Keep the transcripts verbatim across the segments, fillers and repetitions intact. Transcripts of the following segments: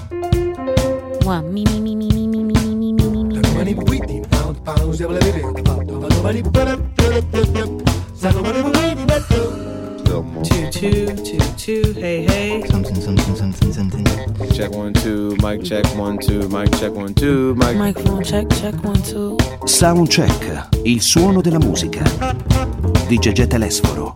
Mua, mi mi mi mi mi mi mi mi mi mi mi. Two, two, two, two, hey, hey. Something, something, something, something. Check one, two, mic check one, two, mic check one, two, mic. Microphone check, check one, two. Soundcheck, il suono della musica di Gegè Telesforo.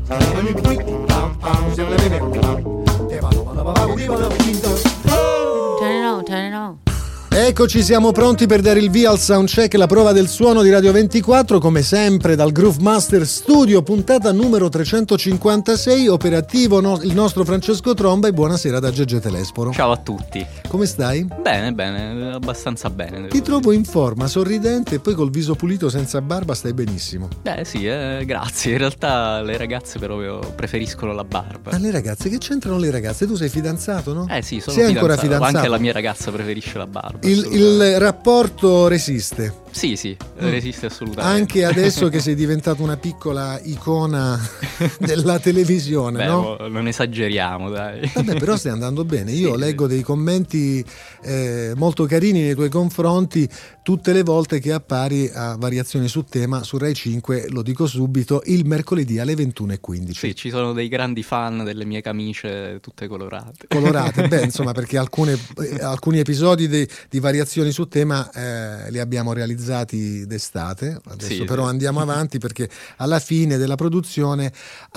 Turn it on, turn it on. Eccoci, siamo pronti per dare il via al soundcheck, la prova del suono di Radio ventiquattro, come sempre dal Groove Master Studio, puntata numero trecentocinquantasei, operativo no, il nostro Francesco Tromba, e buonasera da Gegè Telesforo. Ciao a tutti. Come stai? Bene, bene, abbastanza bene. Ti trovo in forma, sorridente, e poi col viso pulito senza barba stai benissimo. Beh sì, eh, grazie. In realtà le ragazze però preferiscono la barba. Ma le ragazze, che c'entrano le ragazze? Tu sei fidanzato, no? Eh sì, sono sei fidanzato. ancora fidanzato. Anche la mia ragazza preferisce la barba. Il, il rapporto resiste. Sì, sì, Mm. resiste assolutamente. Anche adesso che sei diventato una piccola icona della televisione, Beh, no? non esageriamo, dai. Vabbè, però stai andando bene. Io Sì, leggo dei commenti eh, molto carini nei tuoi confronti tutte le volte che appari a Variazioni su Tema su Rai cinque, lo dico subito, il mercoledì alle ventuno e quindici. Sì, ci sono dei grandi fan delle mie camicie tutte colorate. Colorate, beh, insomma, perché alcune, eh, alcuni episodi di, di Variazioni su Tema eh, li abbiamo realizzati d'estate. Adesso Sì, però sì. andiamo avanti, perché alla fine della produzione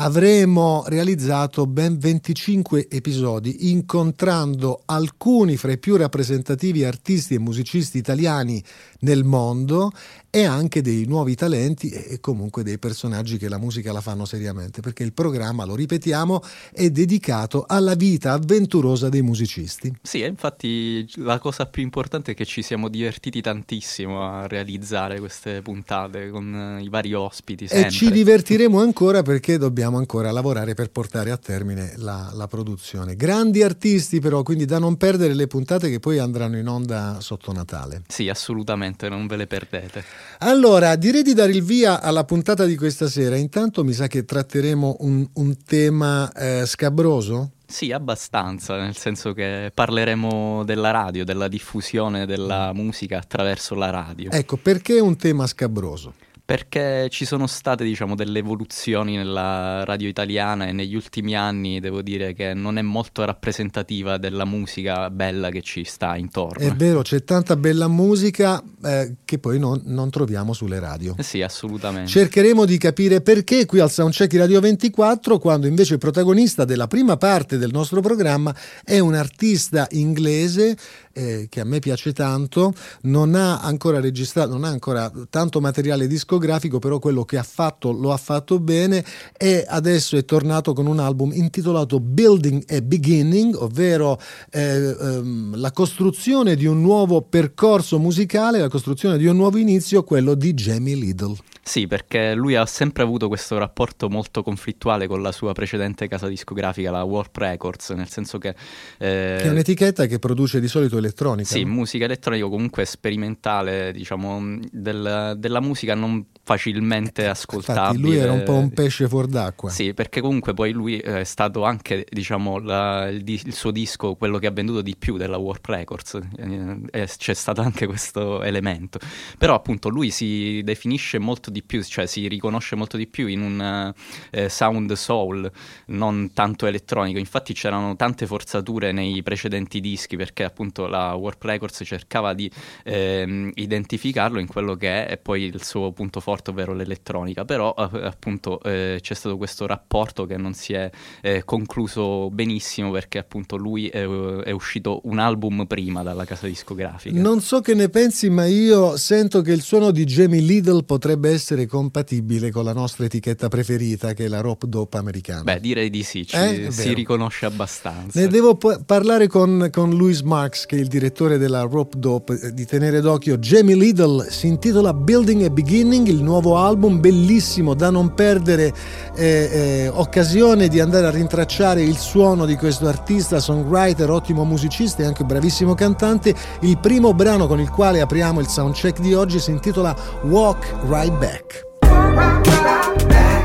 avremo realizzato ben venticinque episodi, incontrando alcuni fra i più rappresentativi artisti e musicisti italiani nel mondo, e anche dei nuovi talenti e comunque dei personaggi che la musica la fanno seriamente, perché il programma, lo ripetiamo, è dedicato alla vita avventurosa dei musicisti. Sì, e infatti la cosa più importante è che ci siamo divertiti tantissimo a realizzare queste puntate con eh, i vari ospiti sempre. E ci divertiremo ancora, perché dobbiamo ancora lavorare per portare a termine la, la produzione. Grandi artisti però, quindi da non perdere le puntate che poi andranno in onda sotto Natale. Sì, assolutamente, non ve le perdete. Allora, direi di dare il via alla puntata di questa sera. Intanto mi sa che tratteremo un, un tema eh, scabroso. Sì, abbastanza, nel senso che parleremo della radio, della diffusione della musica attraverso la radio. Ecco, perché un tema scabroso? Perché ci sono state, diciamo, delle evoluzioni nella radio italiana, e negli ultimi anni devo dire che non è molto rappresentativa della musica bella che ci sta intorno. È vero, c'è tanta bella musica eh, che poi non, non troviamo sulle radio. Eh sì, assolutamente. Cercheremo di capire perché qui al Soundcheck Radio ventiquattro, quando invece il protagonista della prima parte del nostro programma è un artista inglese eh, che a me piace tanto, non ha ancora registrato, non ha ancora tanto materiale discografico, però quello che ha fatto lo ha fatto bene, e adesso è tornato con un album intitolato Building a Beginning, ovvero eh, ehm, la costruzione di un nuovo percorso musicale, la costruzione di un nuovo inizio, quello di Jamie Lidl. Sì, perché lui ha sempre avuto questo rapporto molto conflittuale con la sua precedente casa discografica, la Warp Records, nel senso che... Eh, che è un'etichetta che produce di solito elettronica. Sì, no? musica elettronica, comunque sperimentale, diciamo, del, della musica non facilmente ascoltabile. Infatti lui era un po' un pesce fuor d'acqua. Sì, perché comunque poi lui è stato anche, diciamo, la, il, il suo disco, quello che ha venduto di più della Warp Records, eh, e c'è stato anche questo elemento. Però appunto lui si definisce molto di più, cioè si riconosce molto di più in un eh, sound soul, non tanto elettronico. Infatti c'erano tante forzature nei precedenti dischi, perché appunto la Warp Records cercava di eh, identificarlo in quello che è e poi il suo punto forte, ovvero l'elettronica. Però eh, appunto eh, c'è stato questo rapporto che non si è eh, concluso benissimo, perché appunto lui è, è uscito un album prima dalla casa discografica. Non so che ne pensi, ma io sento che il suono di Jamie Lidl potrebbe essere compatibile con la nostra etichetta preferita, che è la Rope Dope americana. Beh, direi di sì, ci, Eh? si riconosce abbastanza. Ne devo po- parlare con, con Louis Marks, che è il direttore della Rope Dope, eh, di tenere d'occhio Jamie Lidl. Si intitola Building a Beginning, il nuovo album, bellissimo, da non perdere eh, eh, occasione di andare a rintracciare il suono di questo artista, songwriter, ottimo musicista e anche bravissimo cantante. Il primo brano con il quale apriamo il soundcheck di oggi si intitola Walk Right Back. Walk right back.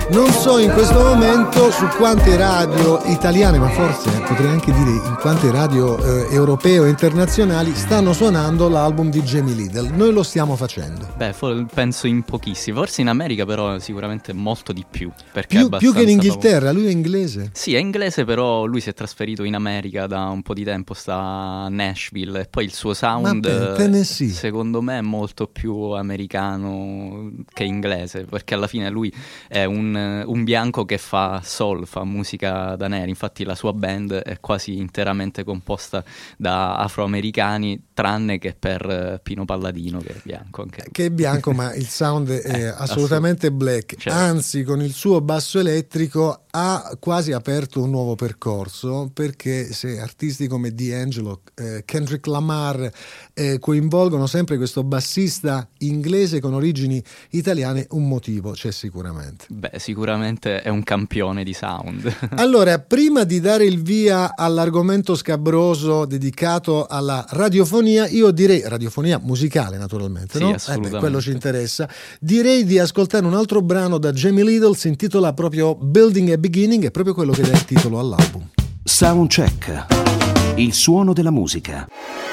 Non so in questo momento su quante radio italiane, ma forse potrei anche dire in quante radio eh, europee o internazionali stanno suonando l'album di Jamie Lidl. Noi lo stiamo facendo. Beh, fo- penso in pochissimi, forse in America però sicuramente molto di più. Perché Più, è più che in abbastanza Inghilterra, lui è inglese. Sì, è inglese, però lui si è trasferito in America da un po' di tempo, sta a Nashville, e poi il suo sound, Ma beh, Tennessee. secondo me, è molto più americano che inglese, perché alla fine lui è un, un bianco che fa soul, fa musica da neri, infatti la sua band è quasi interamente composta da afroamericani, tranne che per Pino Palladino, che è bianco anche. Che è bianco, ma il sound è Eh, assolutamente assolut- black. certo. Anzi, con il suo basso elettrico ha quasi aperto un nuovo percorso, perché se artisti come D'Angelo, eh, Kendrick Lamar eh, coinvolgono sempre questo bassista inglese con origini italiane, un motivo c'è sicuramente. Beh, sicuramente è un campione di sound. Allora, prima di dare il via all'argomento scabroso dedicato alla radiofonia, io direi, radiofonia musicale naturalmente, Sì, no? assolutamente. Eh beh, quello ci interessa. Direi di ascoltare un altro brano da Jamie Lidl, si intitola proprio Building a Beginning, è proprio quello che dà il titolo all'album. Soundcheck, il suono della musica.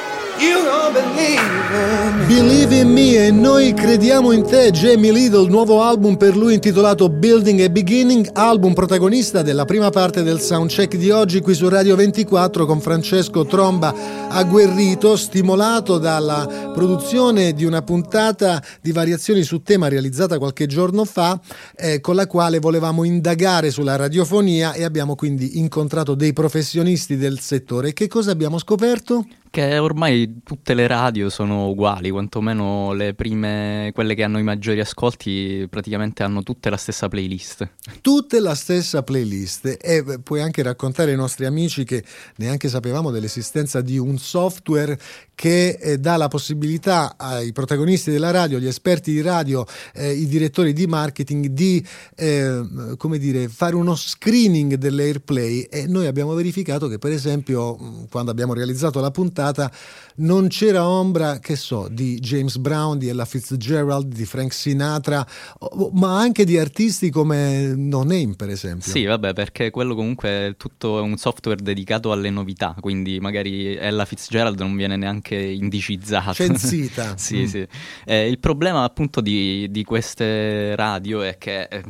Believe in Me, e noi crediamo in te. Jamie Lidl, nuovo album per lui intitolato Building a Beginning, album protagonista della prima parte del soundcheck di oggi qui su Radio ventiquattro con Francesco Tromba agguerrito, stimolato dalla produzione di una puntata di Variazioni su tema realizzata qualche giorno fa, eh, con la quale volevamo indagare sulla radiofonia, e abbiamo quindi incontrato dei professionisti del settore. Che cosa abbiamo scoperto? Che ormai tutte le radio sono uguali, quantomeno le prime, quelle che hanno i maggiori ascolti, praticamente hanno tutte la stessa playlist. Tutte la stessa playlist, e puoi anche raccontare ai nostri amici che neanche sapevamo dell'esistenza di un software che eh, dà la possibilità ai protagonisti della radio, agli esperti di radio, eh, i direttori di marketing di eh, come dire, fare uno screening dell'airplay, e noi abbiamo verificato che per esempio quando abbiamo realizzato la puntata non c'era ombra, che so, di James Brown, di Ella Fitzgerald, di Frank Sinatra, ma anche di artisti come No Name, per esempio. Sì, vabbè, perché quello comunque è tutto un software dedicato alle novità, quindi magari Ella Fitzgerald non viene neanche indicizzata. Censita. Sì, Mm. sì. Eh, il problema appunto di, di queste radio è che eh,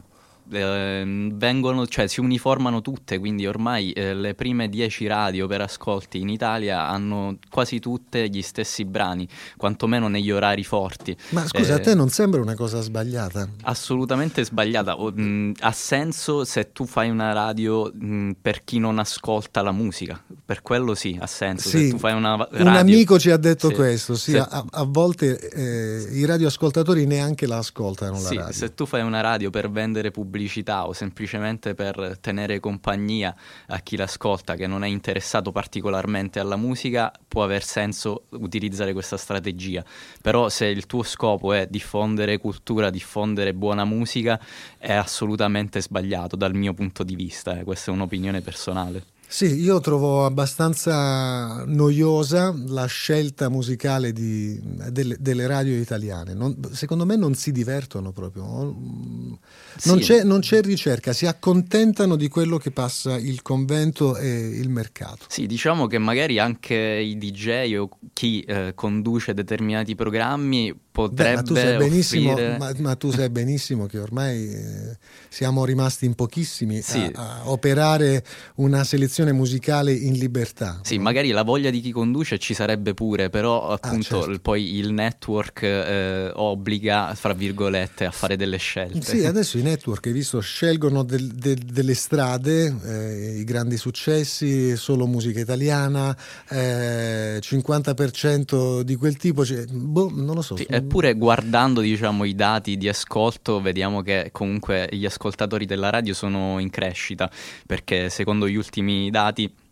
eh, vengono, cioè si uniformano tutte, quindi ormai eh, le prime dieci radio per ascolti in Italia hanno quasi tutte gli stessi brani, quantomeno negli orari forti. Ma scusa, Eh, a te non sembra una cosa sbagliata? Assolutamente sbagliata. O, mh, ha senso se tu fai una radio mh, per chi non ascolta la musica, per quello sì, ha senso. Sì, Se tu fai una radio, un amico ci ha detto sì, questo, sì, se- a, a volte eh, i radioascoltatori neanche la ascoltano la Sì, radio. se tu fai una radio per vendere pubblicità o semplicemente per tenere compagnia a chi l'ascolta che non è interessato particolarmente alla musica, può aver senso utilizzare questa strategia. Però se il tuo scopo è diffondere cultura, diffondere buona musica, è assolutamente sbagliato dal mio punto di vista, eh. Questa è un'opinione personale. Sì, io trovo abbastanza noiosa la scelta musicale di, delle, delle radio italiane. Non, secondo me non si divertono proprio. Non, Sì. c'è, non c'è ricerca, si accontentano di quello che passa il convento e il mercato. Sì, diciamo che magari anche i D J o chi eh, conduce determinati programmi potrebbe Beh, ma tu sai benissimo, offrire... ma, ma tu sai benissimo che ormai eh, siamo rimasti in pochissimi Sì. a, a operare una selezione musicale in libertà. Sì, no? magari la voglia di chi conduce ci sarebbe pure, però appunto certo. il- poi il network eh, obbliga, fra virgolette, a fare delle scelte. Sì, adesso i network, hai visto, scelgono del- del- delle strade, eh, i grandi successi, solo musica italiana, eh, cinquanta per cento di quel tipo, cioè, boh, non lo so. Sì, eppure guardando, diciamo, i dati di ascolto, vediamo che comunque gli ascoltatori della radio sono in crescita, perché secondo gli ultimi dati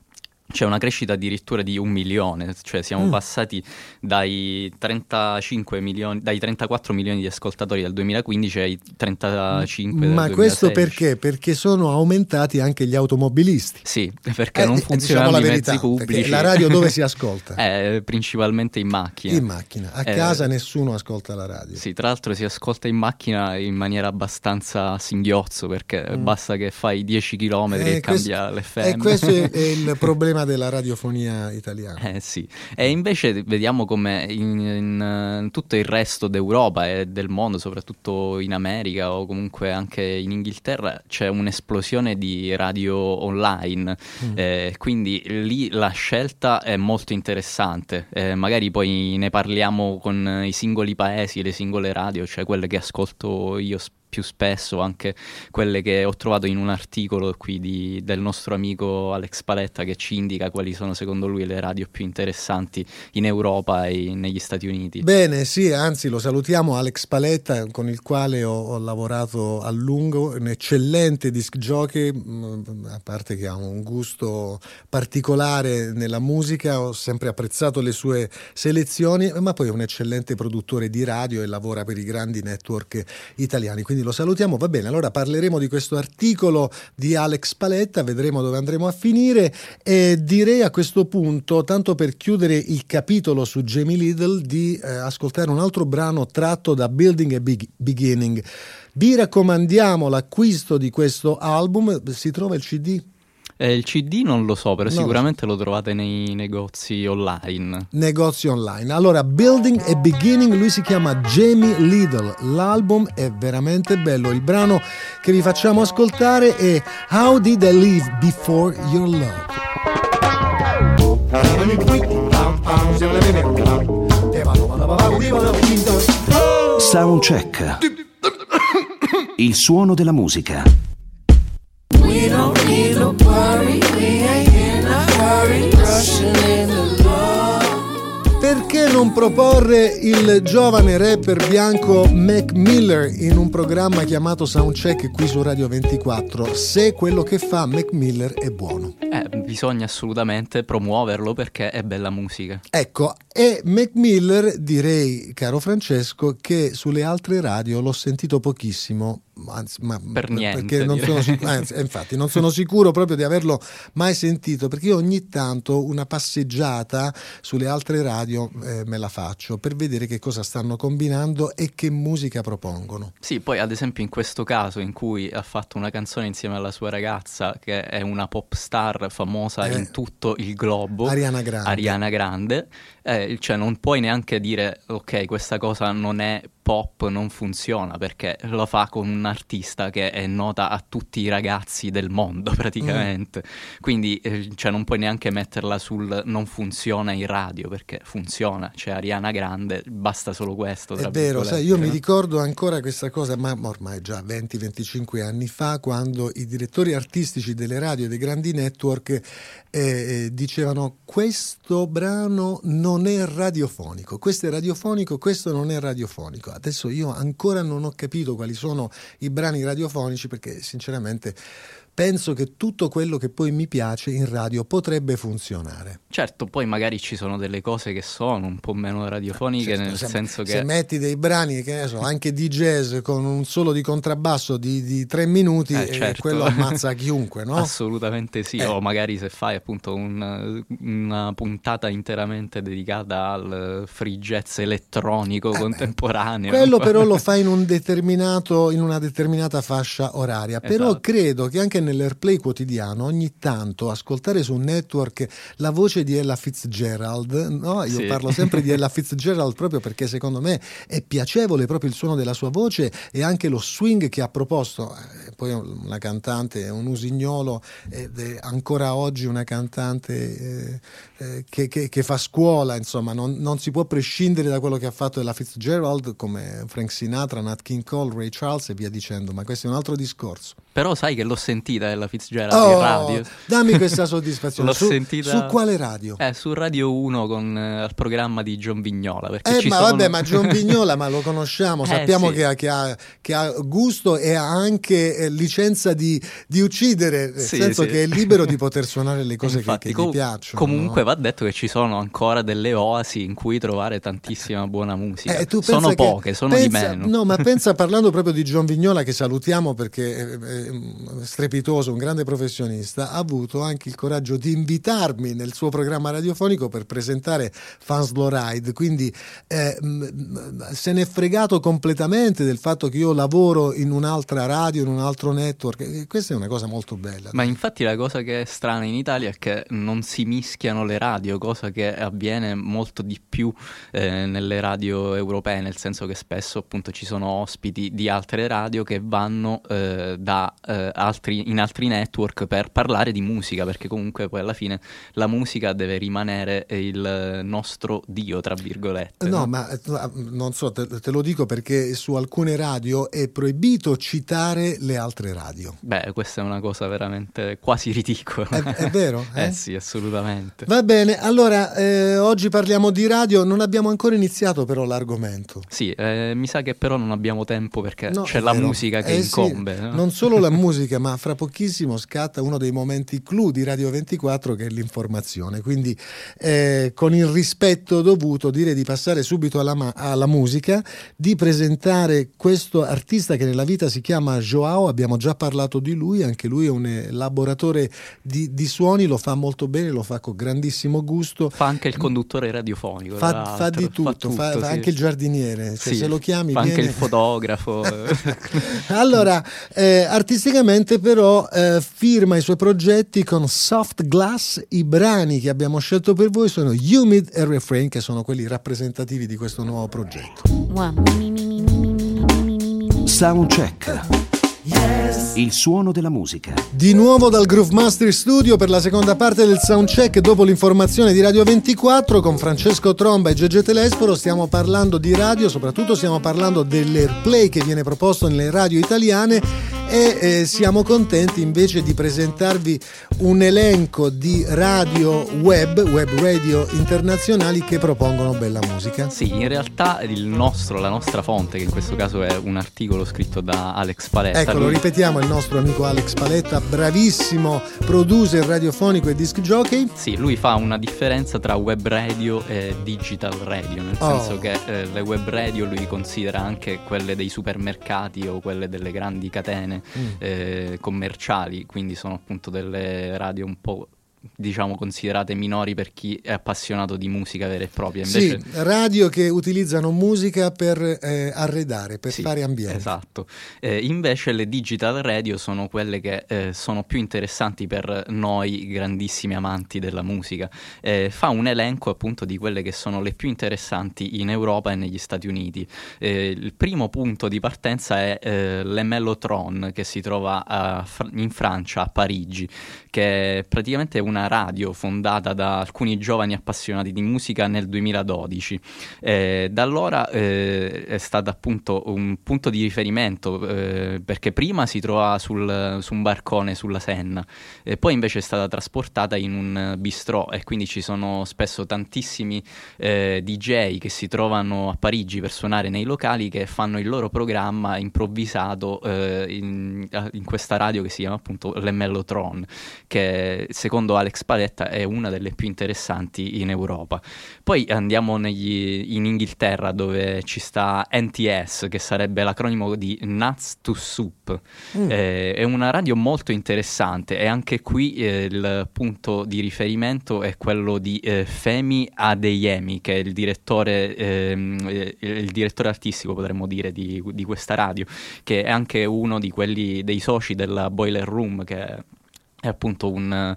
c'è una crescita addirittura di un milione, cioè siamo Mm. passati dai trentacinque milioni, dai trentaquattro milioni di ascoltatori del duemilaquindici ai trentacinque del Ma questo duemilasedici. perché? Perché sono aumentati anche gli automobilisti. Sì, perché Eh, non eh, funzionano diciamo la i verità, mezzi pubblici. perché la radio dove si ascolta? Eh, principalmente in macchina. In macchina. A Eh, casa nessuno ascolta la radio. Sì, tra l'altro si ascolta in macchina in maniera abbastanza singhiozzo, perché Mm. basta che fai dieci chilometri Eh, e questo- cambia l'F M. E questo è, è il problema della radiofonia italiana. Eh sì, e invece vediamo come in, in, eh, tutto il resto d'Europa e del mondo, soprattutto in America o comunque anche in Inghilterra, c'è un'esplosione di radio online, Mm. eh, quindi lì la scelta è molto interessante. Eh, magari poi ne parliamo con i singoli paesi, le singole radio, cioè quelle che ascolto io spesso più spesso, anche quelle che ho trovato in un articolo qui di, del nostro amico Alex Paletta, che ci indica quali sono secondo lui le radio più interessanti in Europa e negli Stati Uniti. Bene, sì, anzi lo salutiamo, Alex Paletta, con il quale ho, ho lavorato a lungo, un eccellente disc jockey, mh, a parte che ha un gusto particolare nella musica, ho sempre apprezzato le sue selezioni, ma poi è un eccellente produttore di radio e lavora per i grandi network italiani, quindi lo salutiamo. Va bene, allora parleremo di questo articolo di Alex Paletta, vedremo dove andremo a finire, e direi a questo punto, tanto per chiudere il capitolo su Jamie Lidl, di eh, ascoltare un altro brano tratto da Building a Big Beginning. Vi raccomandiamo l'acquisto di questo album. Si trova il C D? Eh, il C D non lo so, però Non lo sicuramente lo trovate nei negozi online. Negozi online. Allora, Building a Beginning, lui si chiama Jamie Lidl, l'album è veramente bello. Il brano che vi facciamo ascoltare è How Did I Live Before Your Love? Soundcheck. Il suono della musica. We don't need no worry, we ain't in a hurry, rushing into love. Perché non proporre il giovane rapper bianco Mac Miller in un programma chiamato Soundcheck qui su Radio ventiquattro, se quello che fa Mac Miller è buono? Eh, bisogna assolutamente promuoverlo perché è bella musica. Ecco, e Mac Miller, direi, caro Francesco, che sulle altre radio l'ho sentito pochissimo, anzi, ma Per niente, perché non sono, sic- anzi, infatti non sono sicuro proprio di averlo mai sentito, perché io ogni tanto una passeggiata sulle altre radio eh, me la faccio per vedere che cosa stanno combinando e che musica propongono. Sì, poi ad esempio in questo caso in cui ha fatto una canzone insieme alla sua ragazza, che è una pop star famosa Eh, in tutto il globo, Ariana Grande. Ariana Grande, eh, cioè non puoi neanche dire ok, questa cosa non è pop, non funziona, perché lo fa con un artista che è nota a tutti i ragazzi del mondo praticamente. Mm. Quindi eh, cioè non puoi neanche metterla sul non funziona in radio, perché funziona, c'è Ariana Grande, basta solo questo. È vero, sai, io no? mi ricordo ancora questa cosa, ma ormai già venti venticinque anni fa, quando i direttori artistici delle radio e dei grandi network eh, eh, dicevano: questo brano non è radiofonico, questo è radiofonico, questo non è radiofonico. Adesso io ancora non ho capito quali sono i brani radiofonici, perché sinceramente penso che tutto quello che poi mi piace in radio potrebbe funzionare. Certo, poi magari ci sono delle cose che sono un po' meno radiofoniche, Certo, nel se, senso che... se metti dei brani, che ne so, anche di jazz con un solo di contrabbasso di, di tre minuti, Eh, eh, certo. quello ammazza chiunque, no? Assolutamente sì, Eh. o magari se fai appunto un, una puntata interamente dedicata al free jazz elettronico Eh, contemporaneo. Quello però lo fai in un determinato, in una determinata fascia oraria. Però Esatto. credo che anche nell'airplay quotidiano ogni tanto ascoltare su un network la voce di Ella Fitzgerald, no? Io Sì. parlo sempre di Ella Fitzgerald proprio perché secondo me è piacevole proprio il suono della sua voce e anche lo swing che ha proposto. Eh, poi è una cantante, è un usignolo ed è ancora oggi una cantante eh, eh, che, che, che fa scuola, insomma, non, non si può prescindere da quello che ha fatto Ella Fitzgerald, come Frank Sinatra, Nat King Cole, Ray Charles e via dicendo, ma questo è un altro discorso. però sai che l'ho sentita Ella Fitzgerald Oh, in radio. dammi questa soddisfazione. L'ho su, sentita su quale radio? Eh, su Radio uno con eh, il programma di John Vignola. Perché Eh, ci ma sono... vabbè, ma John Vignola, ma lo conosciamo, Eh, sappiamo sì. che, ha, che, ha, che ha gusto e ha anche eh, licenza di, di uccidere, nel Sì, senso sì. che è libero di poter suonare le cose che, Infatti, che com- gli piacciono. Comunque no? va detto che ci sono ancora delle oasi in cui trovare tantissima buona musica. Eh, tu sono pensa che- poche, sono pensa- di meno. No, ma pensa, parlando proprio di John Vignola, che salutiamo perché è, è strepitoso, un grande professionista, ha avuto anche il coraggio di invitarmi nel suo programma radiofonico per presentare Fans Low Ride, quindi eh, mh, se ne è fregato completamente del fatto che io lavoro in un'altra radio, in un altro network, e questa è una cosa molto bella. Ma infatti la cosa che è strana in Italia è che non si mischiano le radio, cosa che avviene molto di più eh, nelle radio europee, nel senso che spesso appunto ci sono ospiti di altre radio che vanno eh, da, eh, altri, in altri network per parlare di musica, perché comunque poi alla fine la musica deve rimanere il nostro dio, tra virgolette. No, no? ma eh, non so, te, te lo dico perché su alcune radio è proibito citare le altre radio. Beh, questa è una cosa veramente quasi ridicola. È, è vero? Eh? Eh sì, assolutamente. Va bene, allora eh, oggi parliamo di radio, non abbiamo ancora iniziato però l'argomento. Sì, eh, mi sa che però non abbiamo tempo perché No, c'è è la vero. musica che Eh sì, incombe. no? non solo la musica, ma fra pochissimo scatta uno dei momenti clou di Radio ventiquattro, che è l'informazione. Quindi eh, con il rispetto dovuto direi di passare subito alla, ma- alla musica, di presentare questo artista che nella vita si chiama Joao. Abbiamo già parlato di lui, anche lui è un elaboratore di, di suoni, lo fa molto bene, lo fa con grandissimo gusto. Fa anche il conduttore radiofonico. tra Fa, fa l'altro. di tutto, fa, fa sì. anche il giardiniere, cioè Sì, se lo chiami fa anche viene... il fotografo. Allora, eh, artisticamente però eh, firma i suoi progetti con Soft Glass. I brani che abbiamo scelto per voi sono Humid e Refrain, che sono quelli rappresentativi di questo nuovo progetto. Soundcheck. Il suono della musica. Di nuovo dal Groove Master Studio per la seconda parte del Soundcheck dopo l'informazione di Radio ventiquattro con Francesco Tromba e Gege Telesforo. Stiamo parlando di radio, soprattutto stiamo parlando dell'airplay che viene proposto nelle radio italiane e eh, siamo contenti invece di presentarvi un elenco di radio web, web radio internazionali che propongono bella musica. Sì, in realtà il nostro, la nostra fonte, che in questo caso è un articolo scritto da Alex Paletta. Ecco, lo lui- ripetiamo, il nostro amico Alex Paletta, bravissimo producer radiofonico e disc jockey. Sì, lui fa una differenza tra web radio e digital radio, nel Oh. senso che eh, le web radio lui considera anche quelle dei supermercati o quelle delle grandi catene Mm. eh, commerciali, quindi sono appunto delle radio un po', diciamo, considerate minori per chi è appassionato di musica vera e propria. Invece, Sì, radio che utilizzano musica per eh, arredare, per sì, fare ambiente. esatto. Eh, invece le digital radio sono quelle che eh, sono più interessanti per noi grandissimi amanti della musica. Eh, fa un elenco appunto di quelle che sono le più interessanti in Europa e negli Stati Uniti. Eh, il primo punto di partenza è eh, l'Emelotron, che si trova a Fr- in Francia, a Parigi, che è praticamente una radio fondata da alcuni giovani appassionati di musica nel duemiladodici. Eh, da allora eh, è stato appunto un punto di riferimento, eh, perché prima si trovava sul, su un barcone sulla Senna, e poi invece è stata trasportata in un bistrò, e quindi ci sono spesso tantissimi eh, D J che si trovano a Parigi per suonare nei locali, che fanno il loro programma improvvisato eh, in, in questa radio che si chiama appunto l'Emelotron, che secondo Alex Paletta è una delle più interessanti in Europa. Poi andiamo negli, in Inghilterra, dove ci sta N T S, che sarebbe l'acronimo di Nuts to Soup. Mm. Eh, è una radio molto interessante, e anche qui eh, il punto di riferimento è quello di eh, Femi Adeyemi, che è il direttore, ehm, eh, il direttore artistico, potremmo dire, di, di questa radio, che è anche uno di quelli dei soci della Boiler Room, che è appunto un,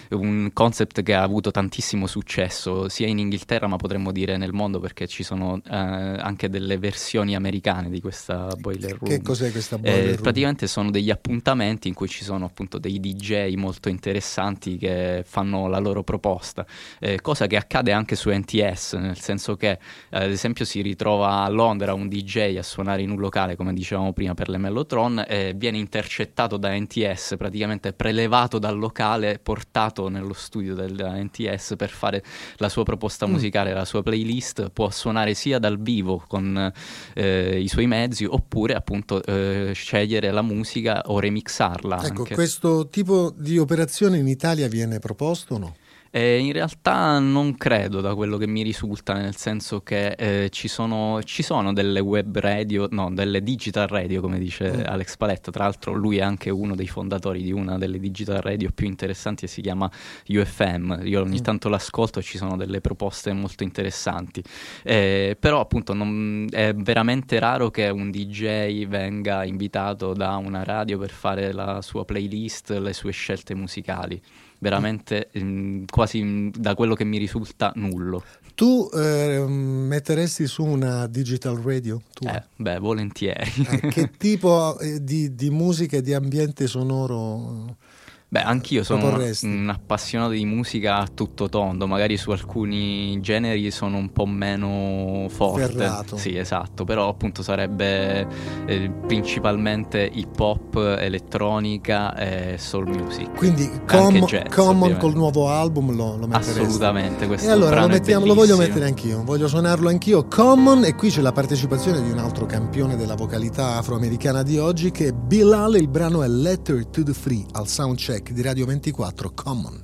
un concept che ha avuto tantissimo successo sia in Inghilterra, ma potremmo dire nel mondo, perché ci sono eh, anche delle versioni americane di questa Boiler Room. Che cos'è questa Boiler Eh, Room? praticamente sono degli appuntamenti in cui ci sono appunto dei D J molto interessanti che fanno la loro proposta, eh, cosa che accade anche su N T S, nel senso che eh, ad esempio si ritrova a Londra un D J a suonare in un locale, come dicevamo prima, per le Mellotron, e viene intercettato da N T S, praticamente prelevato dal locale, portato nello studio del N T S per fare la sua proposta musicale, la sua playlist. Può suonare sia dal vivo con eh, i suoi mezzi, oppure appunto eh, scegliere la musica o remixarla. Ecco, anche. questo tipo di operazione in Italia viene proposto o no? Eh, in realtà non credo, da quello che mi risulta, nel senso che eh, ci sono, ci sono delle web radio, no, delle digital radio, come dice Mm. Alex Paletta. Tra l'altro lui è anche uno dei fondatori di una delle digital radio più interessanti e si chiama U F M. Io ogni Mm. tanto l'ascolto e ci sono delle proposte molto interessanti. Eh, però appunto non, è veramente raro che un D J venga invitato da una radio per fare la sua playlist, le sue scelte musicali. Veramente mh, quasi mh, da quello che mi risulta nullo. Tu eh, metteresti su una digital radio? Tu? Eh, beh, volentieri. Eh, che tipo eh, di, di musica e di ambiente sonoro? Beh, anch'io sono proporresti? un appassionato di musica a tutto tondo, magari su alcuni generi sono un po' meno forte. Ferrato. Sì, esatto, però appunto sarebbe eh, principalmente hip hop, elettronica e soul music. Quindi Anche com- jazz, Common ovviamente. col nuovo album lo, lo metteresti? Assolutamente, questo E allora lo, brano è mettiamo, lo voglio bellissimo. mettere anch'io, voglio suonarlo anch'io. Common, e qui c'è la partecipazione di un altro campione della vocalità afroamericana di oggi, che è Bilal. Il brano è Letter to the Free, al soundcheck di Radio ventiquattro. Common.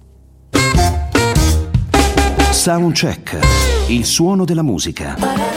Soundcheck, il suono della musica.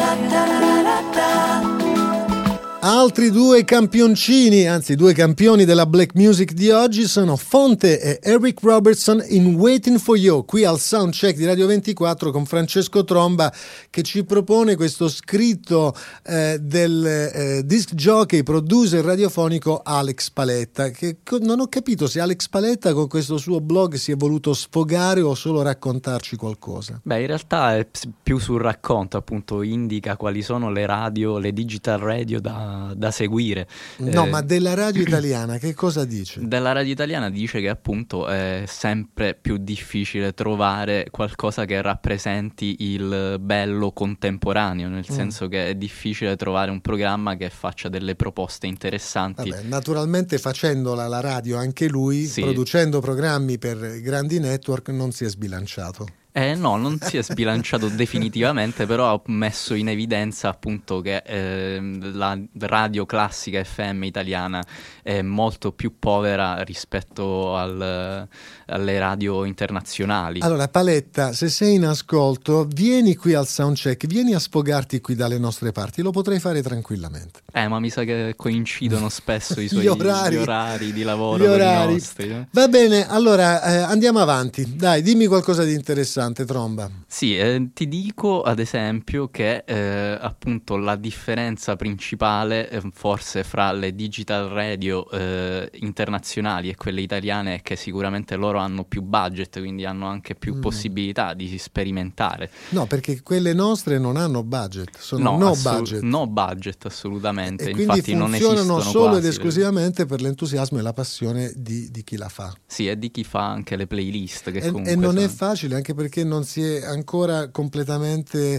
Altri due campioncini, anzi due campioni della black music di oggi sono Fonte e Eric Robertson in Waiting for You, qui al soundcheck di Radio ventiquattro con Francesco Tromba, che ci propone questo scritto eh, del eh, disc jockey, producer radiofonico Alex Paletta, che co- non ho capito se Alex Paletta con questo suo blog si è voluto sfogare o solo raccontarci qualcosa. Beh, in realtà è ps- più sul racconto, appunto, indica quali sono le radio, le digital radio da, da seguire. No, Eh, ma della radio italiana che cosa dice? Della radio italiana dice che appunto è sempre più difficile trovare qualcosa che rappresenti il bello contemporaneo, nel Mm. senso che è difficile trovare un programma che faccia delle proposte interessanti. Vabbè, naturalmente facendola la radio anche lui, Sì. producendo programmi per grandi network, non si è sbilanciato. Eh no, non si è sbilanciato definitivamente, però ha messo in evidenza appunto che ehm, la radio classica F M italiana è molto più povera rispetto al- alle radio internazionali. Allora Paletta, se sei in ascolto, vieni qui al soundcheck, vieni a sfogarti qui dalle nostre parti, lo potrei fare tranquillamente. Eh, ma mi sa che coincidono spesso i suoi Gli orari. gli orari di lavoro Gli con i orari. nostri. eh. Va bene, allora eh, andiamo avanti. Dai, dimmi qualcosa di interessante, Tromba. Sì, eh, ti dico ad esempio che eh, appunto la differenza principale eh, forse fra le digital radio eh, internazionali e quelle italiane è che sicuramente loro hanno più budget, quindi hanno anche più Mm. possibilità di sperimentare. No, perché quelle nostre non hanno budget, sono no, assolut- budget. no budget assolutamente, E quindi infatti non funzionano esistono solo quasi. ed esclusivamente per l'entusiasmo e la passione di, di chi la fa. Sì, e di chi fa anche le playlist che E, comunque e non è sono- facile, anche perché non si è ancora completamente,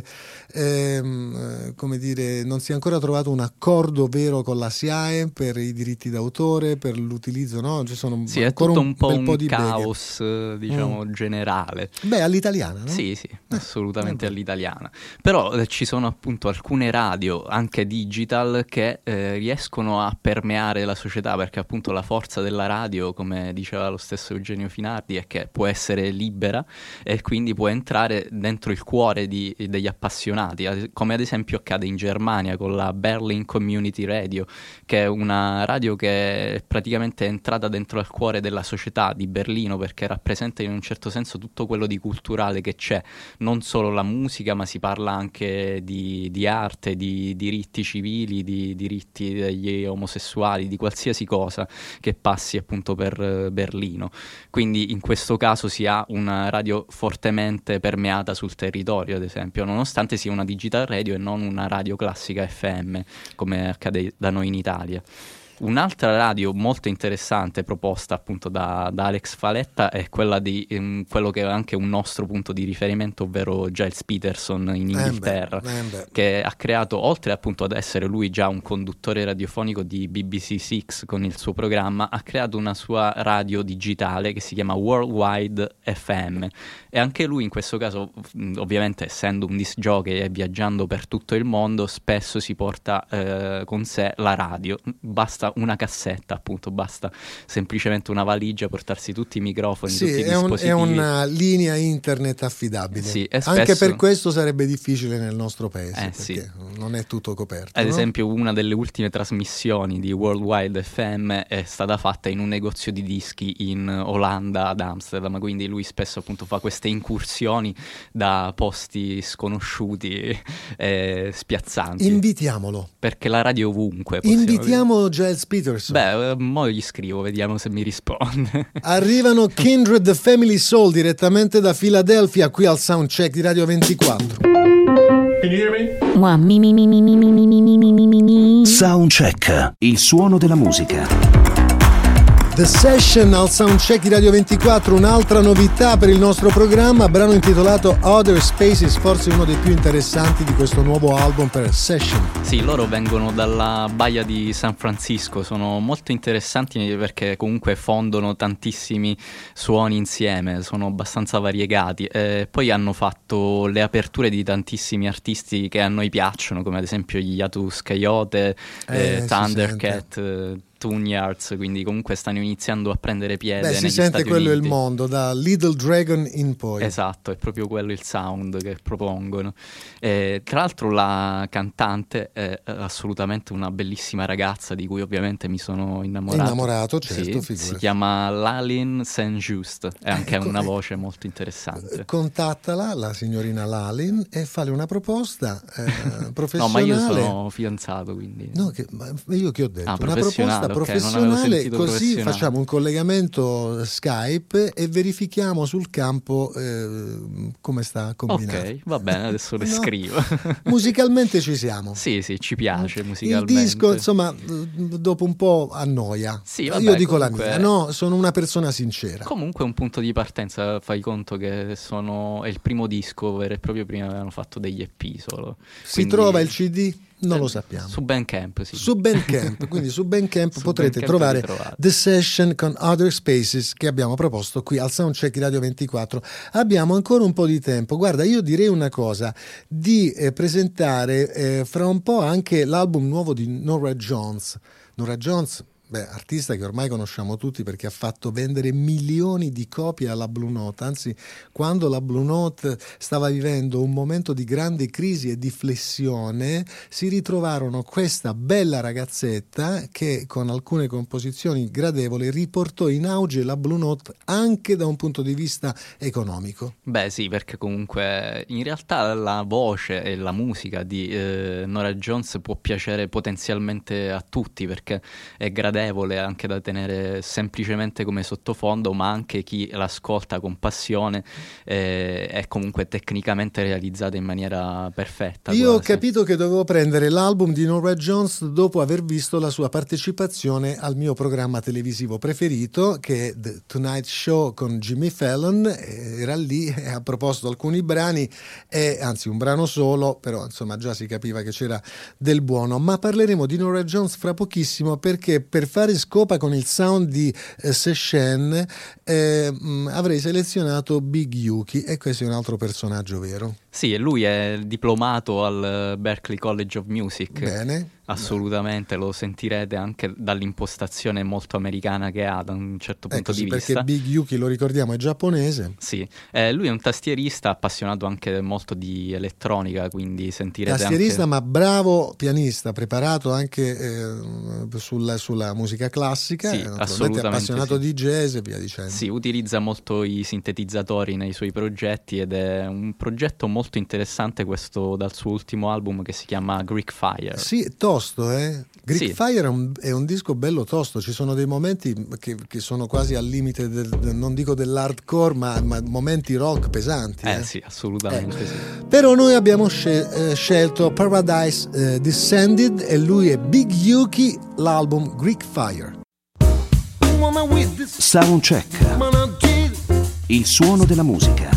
ehm, eh, come dire, non si è ancora trovato un accordo vero con la S I A E per i diritti d'autore, per l'utilizzo, no? Ci sono Sì, è ancora tutto un po' bel un po' di beghe. caos, eh, diciamo, generale. Beh, all'italiana, no? Sì, sì, assolutamente vabbè. all'italiana. Però eh, ci sono appunto alcune radio, anche digital, che eh, riescono a permeare la società, perché appunto la forza della radio, come diceva lo stesso Eugenio Finardi, è che può essere libera e quindi può entrare dentro il cuore di- degli appassionati, ad- come ad esempio accade in Germania con la Berlin Community Radio, che è una radio che è praticamente entrata dentro al cuore della società di Berlino, perché rappresenta in un certo senso tutto quello di culturale che c'è, non solo la musica, ma si parla anche di, di arte, di diritti civili, di dei diritti degli omosessuali, di qualsiasi cosa che passi appunto per eh, Berlino. Quindi in questo caso si ha una radio fortemente permeata sul territorio, ad esempio, nonostante sia una digital radio e non una radio classica F M come accade da noi in Italia. Un'altra radio molto interessante proposta appunto da, da Alex Faletta è quella di um, quello che è anche un nostro punto di riferimento, ovvero Giles Peterson in Inghilterra, eh beh, eh beh. che ha creato, oltre appunto ad essere lui già un conduttore radiofonico di B B C Six con il suo programma, ha creato una sua radio digitale che si chiama Worldwide F M, e anche lui in questo caso, ovviamente essendo un disc jockey e viaggiando per tutto il mondo, spesso si porta eh, con sé la radio. Basta una cassetta, appunto, basta semplicemente una valigia, portarsi tutti i microfoni, sì, tutti i è, un, dispositivi. è una linea internet affidabile. Sì, e anche spesso- per questo sarebbe difficile nel nostro paese, Eh, perché sì. non è tutto coperto. Ad no? esempio, una delle ultime trasmissioni di Worldwide F M è stata fatta in un negozio di dischi in Olanda, ad Amsterdam, quindi lui spesso appunto fa queste incursioni da posti sconosciuti e spiazzanti. Invitiamolo. Perché la radio ovunque. possiamo dire. Invitiamo Giles Peterson. Beh, eh, mo gli scrivo, vediamo se mi risponde. Arrivano Kindred the Family Soul direttamente da Filadelfia qui al Soundcheck di Radio ventiquattro. Mua, mi, mi, mi, mi, mi, mi, mi, mi, mi, mi, mi, mi. Soundcheck, il suono della musica. The Session al Soundcheck di Radio ventiquattro, un'altra novità per il nostro programma, brano intitolato Other Spaces, forse uno dei più interessanti di questo nuovo album per Session. Sì, loro vengono dalla baia di San Francisco, sono molto interessanti perché comunque fondono tantissimi suoni insieme, sono abbastanza variegati, e poi hanno fatto le aperture di tantissimi artisti che a noi piacciono, come ad esempio gli Yatus Coyote, Eh, eh, si Thundercat, eh, Toon Yards, quindi comunque stanno iniziando a prendere piede. Beh, si negli sente Stati quello è il Uniti. mondo, da Little Dragon in poi. Esatto, è proprio quello il sound che propongono. Eh, tra l'altro la cantante è assolutamente una bellissima ragazza di cui ovviamente mi sono innamorato. Innamorato, certo, Sì, figurati. si chiama Lalin Saint-Just, è anche Ecco, una eh, voce molto interessante. Contattala, la signorina Lalin, e fare una proposta eh, No, professionale. ma io sono fidanzato, quindi... No, che, ma io che ho detto? Ah, una proposta professionale, ok, non avevo professionale, sentito così professionale. facciamo un collegamento Skype e verifichiamo sul campo eh, come sta combinando. Ok, va bene, adesso le No, scrivo. Musicalmente ci siamo. Sì, sì, ci piace Il musicalmente. disco, insomma, dopo un po' annoia. Sì, vabbè, io dico comunque- la mia, no? Sono una persona sincera. Comunque è un punto di partenza, fai conto che sono è il primo disco vero e proprio, prima avevano fatto degli E P solo. Si Quindi- trova il C D? Non Eh, lo sappiamo. Su Bandcamp, sì. Su Bandcamp, quindi su Bandcamp Su potrete Bandcamp trovare li trovate. The Session con Other Spaces che abbiamo proposto qui al Soundcheck di Radio ventiquattro. Abbiamo ancora un po' di tempo. Guarda, io direi una cosa, di eh, presentare eh, fra un po' anche l'album nuovo di Norah Jones. Norah Jones, beh, artista che ormai conosciamo tutti perché ha fatto vendere milioni di copie alla Blue Note, anzi quando la Blue Note stava vivendo un momento di grande crisi e di flessione, si ritrovarono questa bella ragazzetta che con alcune composizioni gradevoli riportò in auge la Blue Note anche da un punto di vista economico. Beh sì, perché comunque in realtà la voce e la musica di eh, Norah Jones può piacere potenzialmente a tutti, perché è gradevole anche da tenere semplicemente come sottofondo, ma anche chi l'ascolta con passione eh, è comunque tecnicamente realizzata in maniera perfetta. Io ho quasi. capito che dovevo prendere l'album di Norah Jones dopo aver visto la sua partecipazione al mio programma televisivo preferito, che è The Tonight Show con Jimmy Fallon. Era lì e ha proposto alcuni brani, e, anzi un brano solo, però insomma già si capiva che c'era del buono. Ma parleremo di Norah Jones fra pochissimo, perché per fare scopa con il sound di eh, Session eh, mh, avrei selezionato Big Yuki, e questo è un altro personaggio vero. Sì, e lui è diplomato al Berklee College of Music. Bene. Assolutamente, lo sentirete anche dall'impostazione molto americana che ha da un certo punto Eccoci, di vista. perché Big Yuki, lo ricordiamo, è giapponese. Sì, eh, lui è un tastierista appassionato anche molto di elettronica, quindi sentirete Tastierista, anche... ma bravo pianista, preparato anche eh, sulla, sulla musica classica, Sì, eh, naturalmente assolutamente appassionato sì. di jazz e via dicendo. Sì, utilizza molto i sintetizzatori nei suoi progetti ed è un progetto molto molto interessante questo dal suo ultimo album che si chiama Greek Fire. Sì, tosto, eh? Greek Sì. Fire è un, è un disco bello tosto, ci sono dei momenti che, che sono quasi al limite del, del- non dico dell'hardcore, ma, ma momenti rock pesanti. Eh eh. sì, assolutamente sì. Però noi abbiamo scel- eh, scelto Paradise eh, Descended e lui è Big Yuki, l'album Greek Fire. Soundcheck. Il suono della musica.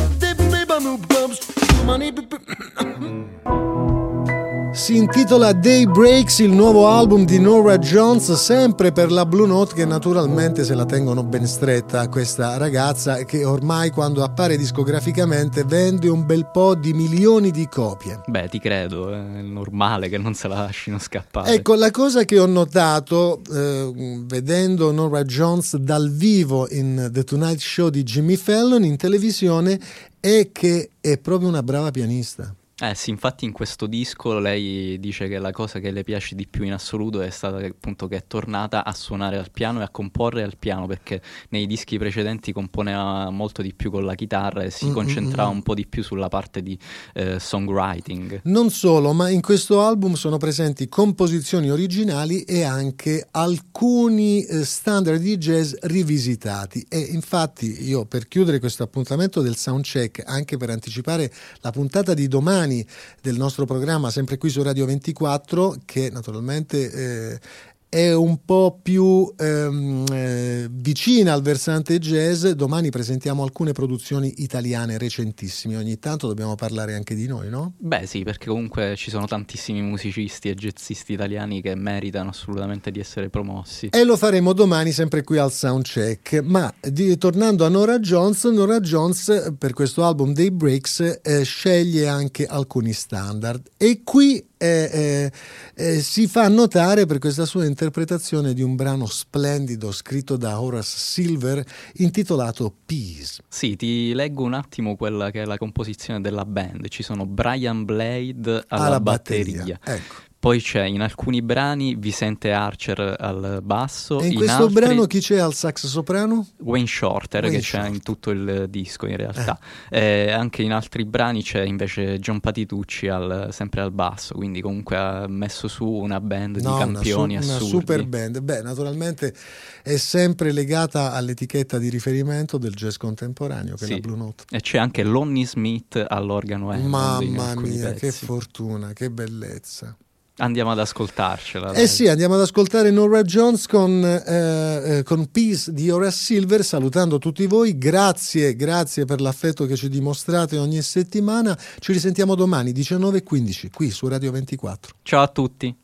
Si intitola Daybreaks, il nuovo album di Norah Jones, sempre per la Blue Note, che naturalmente se la tengono ben stretta questa ragazza, che ormai quando appare discograficamente vende un bel po' di milioni di copie. Beh, ti credo, è normale che non se la lasciano scappare. Ecco, la cosa che ho notato eh, vedendo Norah Jones dal vivo in The Tonight Show di Jimmy Fallon in televisione è che è proprio una brava pianista. Eh sì, infatti in questo disco lei dice che la cosa che le piace di più in assoluto è stata che, appunto, che è tornata a suonare al piano e a comporre al piano, perché nei dischi precedenti componeva molto di più con la chitarra e si Mm, concentrava mm, mm. un po' di più sulla parte di eh, songwriting. Non solo, ma in questo album sono presenti composizioni originali e anche alcuni eh, standard di jazz rivisitati. E infatti io, per chiudere questo appuntamento del Soundcheck, anche per anticipare la puntata di domani del nostro programma, sempre qui su Radio ventiquattro, che naturalmente eh, è un po' più ehm, eh, vicina al versante jazz, domani presentiamo alcune produzioni italiane recentissime. Ogni tanto dobbiamo parlare anche di noi, no? Beh sì, perché comunque ci sono tantissimi musicisti e jazzisti italiani che meritano assolutamente di essere promossi. E lo faremo domani sempre qui al Soundcheck. Ma di, tornando a Norah Jones, Norah Jones per questo album Daybreaks eh, sceglie anche alcuni standard e qui eh, eh, eh, si fa notare per questa sua interpretazione di un brano splendido scritto da Horace Silver intitolato Peace. Sì, ti leggo un attimo quella che è la composizione della band. Ci sono Brian Blade alla, Alla batteria. batteria, ecco. Poi c'è in alcuni brani Vicente Archer al basso. E in in questo altri brano chi c'è al sax soprano? Wayne Shorter, Wayne che c'è Shorter. in tutto il disco in realtà. Eh, anche in altri brani c'è invece John Patitucci al- sempre al basso, quindi comunque ha messo su una band No, di campioni una, su- una assurdi. super band. Beh, naturalmente è sempre legata all'etichetta di riferimento del jazz contemporaneo, che è Sì. la Blue Note. E c'è anche Lonnie Smith all'organo Hammond in Mamma alcuni mia, che pezzi. fortuna, che bellezza. Andiamo ad ascoltarcela. Eh dai. sì, andiamo ad ascoltare Norah Jones con, eh, eh, con Peace di Horace Silver, salutando tutti voi. Grazie, grazie per l'affetto che ci dimostrate ogni settimana. Ci risentiamo domani diciannove e quindici qui su Radio ventiquattro. Ciao a tutti.